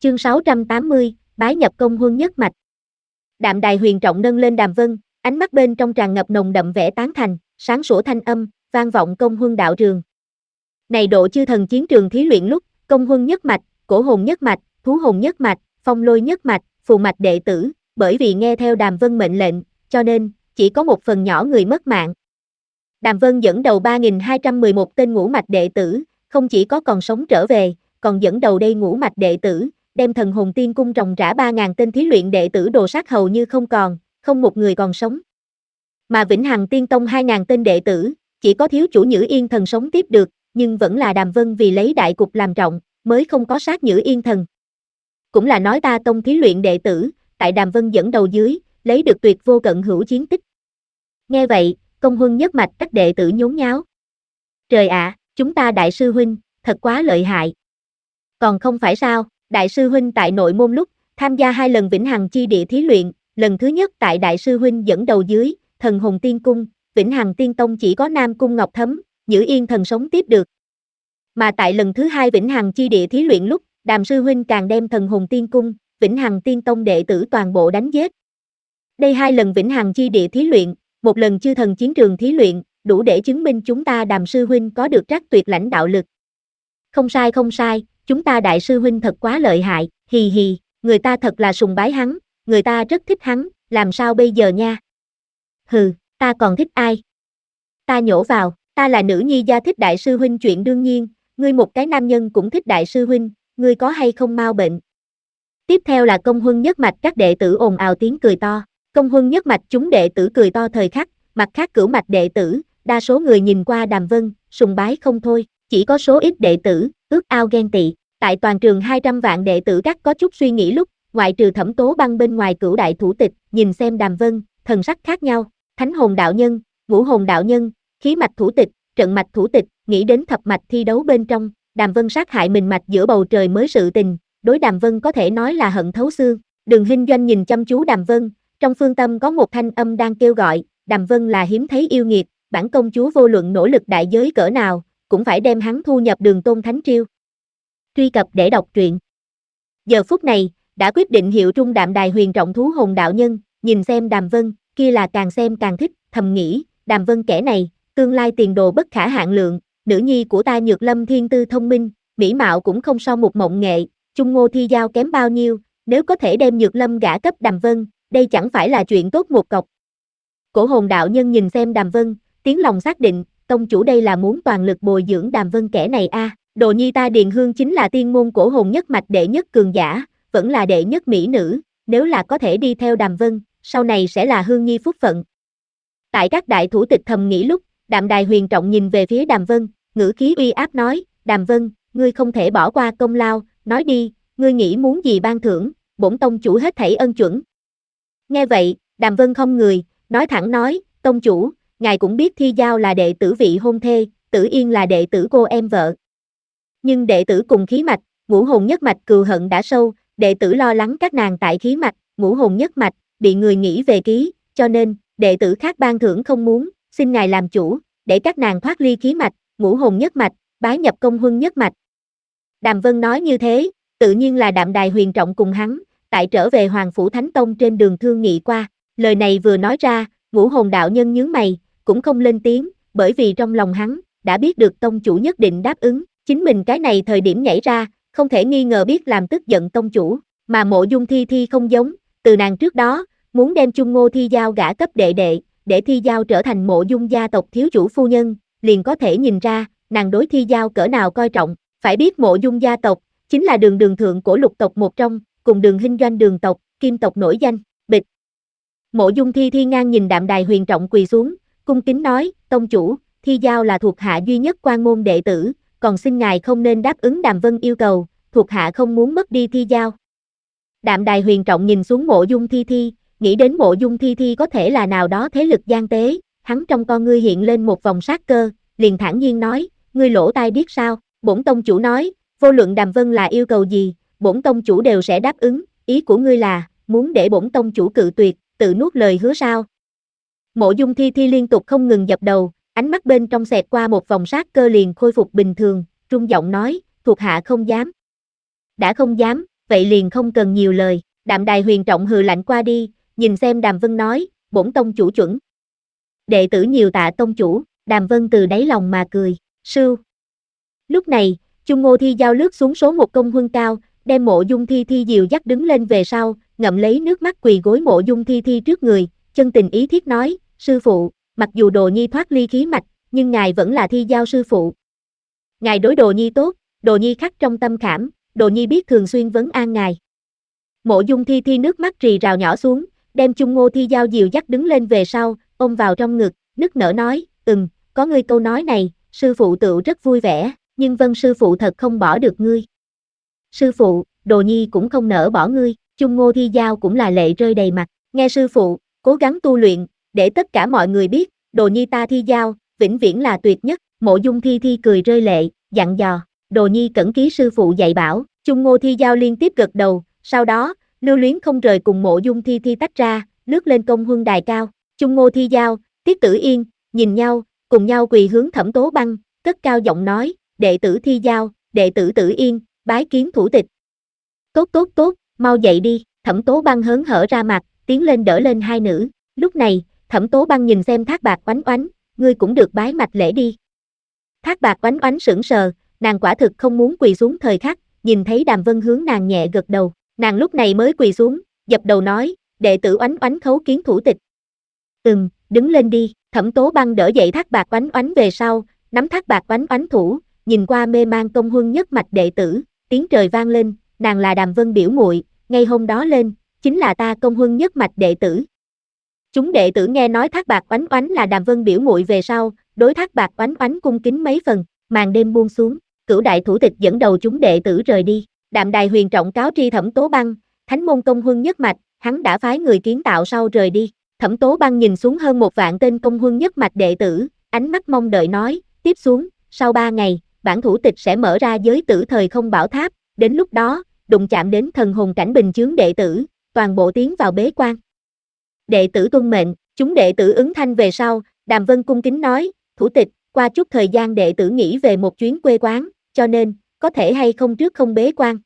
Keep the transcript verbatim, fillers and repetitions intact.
Chương sáu trăm tám mươi, bái nhập công huân nhất mạch. Đạm Đài huyền trọng nâng lên Đàm Vân, ánh mắt bên trong tràn ngập nồng đậm vẻ tán thành, sáng sủa thanh âm, vang vọng công huân đạo trường. Này độ chư thần chiến trường thí luyện lúc, công huân nhất mạch, cổ hồn nhất mạch, thú hồn nhất mạch, phong lôi nhất mạch, phù mạch đệ tử, bởi vì nghe theo Đàm Vân mệnh lệnh, cho nên, chỉ có một phần nhỏ người mất mạng. Đàm Vân dẫn đầu ba nghìn hai trăm mười một tên ngũ mạch đệ tử, không chỉ có còn sống trở về, còn dẫn đầu đây ngũ mạch đệ tử, đem thần hồn tiên cung ròng rã ba nghìn tên thí luyện đệ tử đồ sát hầu như không còn, không một người còn sống. Mà Vĩnh Hằng Tiên Tông hai nghìn tên đệ tử, chỉ có thiếu chủ Nhữ Yên Thần sống tiếp được, nhưng vẫn là Đàm Vân vì lấy đại cục làm trọng, mới không có sát Nhữ Yên Thần. Cũng là nói ta tông thí luyện đệ tử, tại Đàm Vân dẫn đầu dưới, lấy được tuyệt vô cận hữu chiến tích. Nghe vậy, công huân nhất mạch các đệ tử nhốn nháo. Trời ạ, chúng ta đại sư huynh, thật quá lợi hại. Còn không phải sao, đại sư huynh tại nội môn lúc, tham gia hai lần Vĩnh Hằng chi địa thí luyện, lần thứ nhất tại đại sư huynh dẫn đầu dưới, thần hồn tiên cung, Vĩnh Hằng Tiên Tông chỉ có Nam Cung Ngọc Thấm, Nhữ Yên Thần sống tiếp được. Mà tại lần thứ hai Vĩnh Hằng chi địa thí luyện lúc, Đàm sư huynh càng đem thần hồn tiên cung, Vĩnh Hằng Tiên Tông đệ tử toàn bộ đánh giết. Đây hai lần Vĩnh Hằng chi địa thí luyện, một lần chư thần chiến trường thí luyện, đủ để chứng minh chúng ta Đàm sư huynh có được trắc tuyệt lãnh đạo lực. Không sai không sai, chúng ta đại sư huynh thật quá lợi hại, hì hì, người ta thật là sùng bái hắn, người ta rất thích hắn, làm sao bây giờ nha? Hừ, ta còn thích ai? Ta nhổ vào, ta là nữ nhi gia thích đại sư huynh chuyện đương nhiên, ngươi một cái nam nhân cũng thích đại sư huynh, ngươi có hay không mau bệnh? Tiếp theo là công huân nhất mạch các đệ tử ồn ào tiếng cười to, công huân nhất mạch chúng đệ tử cười to thời khắc, mặt khác cửu mạch đệ tử, đa số người nhìn qua Đàm Vân, sùng bái không thôi, chỉ có số ít đệ tử, ước ao ghen tị, tại toàn trường hai trăm vạn đệ tử các có chút suy nghĩ lúc, ngoại trừ Thẩm Tố Băng bên ngoài cửu đại thủ tịch, nhìn xem Đàm Vân, thần sắc khác nhau, thánh hồn đạo nhân, ngũ hồn đạo nhân, khí mạch thủ tịch, trận mạch thủ tịch, nghĩ đến thập mạch thi đấu bên trong, Đàm Vân sát hại mình mạch giữa bầu trời mới sự tình, đối Đàm Vân có thể nói là hận thấu xương. Đường Hinh Doanh nhìn chăm chú Đàm Vân, trong phương tâm có một thanh âm đang kêu gọi, Đàm Vân là hiếm thấy yêu nghiệt, bản công chúa vô luận nỗ lực đại giới cỡ nào, cũng phải đem hắn thu nhập Đường Tôn Thánh Triêu. Truy cập để đọc truyện. Giờ phút này, đã quyết định hiệu trung Đạm Đài huyền trọng thú hồn đạo nhân, nhìn xem Đàm Vân, kia là càng xem càng thích, thầm nghĩ, Đàm Vân kẻ này, tương lai tiền đồ bất khả hạn lượng, nữ nhi của ta Nhược Lâm thiên tư thông minh, mỹ mạo cũng không so một mộng nghệ, chung ngô thi giao kém bao nhiêu, nếu có thể đem Nhược Lâm gả cấp Đàm Vân, đây chẳng phải là chuyện tốt một cọc. Cổ hồn đạo nhân nhìn xem Đàm Vân, tiếng lòng xác định, tông chủ đây là muốn toàn lực bồi dưỡng Đàm Vân kẻ này a. À. Đồ nhi ta Điền Hương chính là tiên môn cổ hồn nhất mạch đệ nhất cường giả, vẫn là đệ nhất mỹ nữ, nếu là có thể đi theo Đàm Vân, sau này sẽ là Hương nhi phúc phận. Tại các đại thủ tịch thầm nghĩ lúc, Đạm Đài huyền trọng nhìn về phía Đàm Vân, ngữ khí uy áp nói, Đàm Vân, ngươi không thể bỏ qua công lao, nói đi, ngươi nghĩ muốn gì ban thưởng, bổn tông chủ hết thảy ân chuẩn. Nghe vậy, Đàm Vân không người, nói thẳng nói, tông chủ, ngài cũng biết Thi Giao là đệ tử vị hôn thê, Tử Yên là đệ tử cô em vợ. Nhưng đệ tử cùng khí mạch, ngũ hồn nhất mạch cừu hận đã sâu, đệ tử lo lắng các nàng tại khí mạch, ngũ hồn nhất mạch, bị người nghĩ về ký, cho nên, đệ tử khác ban thưởng không muốn, xin ngài làm chủ, để các nàng thoát ly khí mạch, ngũ hồn nhất mạch, bái nhập công huân nhất mạch. Đàm Vân nói như thế, tự nhiên là Đạm Đài huyền trọng cùng hắn, tại trở về Hoàng Phủ Thánh Tông trên đường thương nghị qua, lời này vừa nói ra, ngũ hồn đạo nhân nhướng mày, cũng không lên tiếng, bởi vì trong lòng hắn, đã biết được tông chủ nhất định đáp ứng, chính mình cái này thời điểm nhảy ra, không thể nghi ngờ biết làm tức giận tông chủ, mà Mộ Dung Thi Thi không giống, từ nàng trước đó, muốn đem chung ngô Thi Giao gả cấp đệ đệ, để Thi Giao trở thành Mộ Dung gia tộc thiếu chủ phu nhân, liền có thể nhìn ra, nàng đối Thi Giao cỡ nào coi trọng, phải biết Mộ Dung gia tộc, chính là đường đường thượng của lục tộc một trong, cùng Đường Hinh Doanh đường tộc, kim tộc nổi danh, bịch. Mộ Dung Thi Thi ngang nhìn Đạm Đài huyền trọng quỳ xuống, cung kính nói, tông chủ, Thi Giao là thuộc hạ duy nhất quan môn đệ tử, còn xin ngài không nên đáp ứng Đàm Vân yêu cầu, thuộc hạ không muốn mất đi Thi Giao. Đạm Đài huyền trọng nhìn xuống Mộ Dung Thi Thi, nghĩ đến Mộ Dung Thi Thi có thể là nào đó thế lực gian tế, hắn trong con ngươi hiện lên một vòng sát cơ, liền thản nhiên nói, ngươi lỗ tai biết sao, bổn tông chủ nói, vô luận Đàm Vân là yêu cầu gì, bổn tông chủ đều sẽ đáp ứng, ý của ngươi là, muốn để bổn tông chủ cự tuyệt, tự nuốt lời hứa sao? Mộ Dung Thi Thi liên tục không ngừng dập đầu, ánh mắt bên trong xẹt qua một vòng sát cơ liền khôi phục bình thường, trung giọng nói, thuộc hạ không dám. Đã không dám, vậy liền không cần nhiều lời. Đạm Đài Huyền Trọng hừ lạnh qua đi, nhìn xem Đàm Vân nói, bổn tông chủ chuẩn. Đệ tử nhiều tạ tông chủ, Đàm Vân từ đáy lòng mà cười, sưu. Lúc này, Chung Ngô Thi Giao lướt xuống số một công huân cao, đem Mộ Dung Thi Thi dìu dắt đứng lên về sau, ngậm lấy nước mắt quỳ gối Mộ Dung Thi Thi trước người, chân tình ý thiết nói, sư phụ, mặc dù Đồ Nhi thoát ly khí mạch, nhưng ngài vẫn là Thi Giao sư phụ. Ngài đối Đồ Nhi tốt, Đồ Nhi khắc trong tâm khảm, Đồ Nhi biết thường xuyên vấn an ngài. Mộ Dung Thi Thi nước mắt rì rào nhỏ xuống, đem Chung Ngô Thi Giao dìu dắt đứng lên về sau, ôm vào trong ngực, nức nở nói, ừm, có ngươi câu nói này, sư phụ tựu rất vui vẻ, nhưng Vân sư phụ thật không bỏ được ngươi. Sư phụ, Đồ Nhi cũng không nỡ bỏ ngươi, Chung Ngô Thi Giao cũng là lệ rơi đầy mặt, nghe sư phụ, cố gắng tu luyện, để tất cả mọi người biết, Đồ Nhi ta Thi Giao, vĩnh viễn là tuyệt nhất, Mộ Dung Thi Thi cười rơi lệ, dặn dò, Đồ Nhi cẩn ký sư phụ dạy bảo, Chung Ngô Thi Giao liên tiếp gật đầu, sau đó, lưu luyến không rời cùng Mộ Dung Thi Thi tách ra, lướt lên công huân đài cao, Chung Ngô Thi Giao, Tiết Tử Yên, nhìn nhau, cùng nhau quỳ hướng Thẩm Tố Băng, cất cao giọng nói, đệ tử Thi Giao, đệ tử Tử Yên, bái kiến thủ tịch. Tốt tốt tốt, mau dậy đi, Thẩm Tố Băng hớn hở ra mặt, tiến lên đỡ lên hai nữ, lúc này, Thẩm Tố Băng nhìn xem Thác Bạc Oánh Oánh, ngươi cũng được bái mạch lễ đi. Thác Bạc Oánh Oánh sững sờ, nàng quả thực không muốn quỳ xuống thời khắc, nhìn thấy Đàm Vân hướng nàng nhẹ gật đầu, nàng lúc này mới quỳ xuống, dập đầu nói, đệ tử Oánh Oánh khấu kiến thủ tịch. Ừm, đứng lên đi, Thẩm Tố Băng đỡ dậy Thác Bạc Oánh Oánh về sau, nắm Thác Bạc Oánh Oánh thủ, nhìn qua mê mang công huân nhất mạch đệ tử, tiếng trời vang lên, nàng là Đàm Vân biểu muội, ngay hôm đó lên, chính là ta công huân nhất mạch đệ tử. Chúng đệ tử nghe nói Thác Bạc Oánh Oánh là Đàm Vân biểu muội về sau, đối Thác Bạc Oánh Oánh cung kính mấy phần, màn đêm buông xuống, Cửu đại thủ tịch dẫn đầu chúng đệ tử rời đi, Đạm Đài Huyền Trọng cáo tri Thẩm Tố Băng, thánh môn công huân nhất mạch, hắn đã phái người kiến tạo sau rời đi. Thẩm Tố Băng nhìn xuống hơn một vạn tên công huân nhất mạch đệ tử, ánh mắt mong đợi nói, tiếp xuống, sau ba ngày, bản thủ tịch sẽ mở ra giới tử thời không bảo tháp, đến lúc đó, đụng chạm đến thần hồn cảnh bình chướng đệ tử, toàn bộ tiến vào bế quan. Đệ tử tuân mệnh, chúng đệ tử ứng thanh về sau, Đàm Vân cung kính nói, thủ tịch, qua chút thời gian đệ tử nghỉ về một chuyến quê quán, cho nên, có thể hay không trước không bế quan.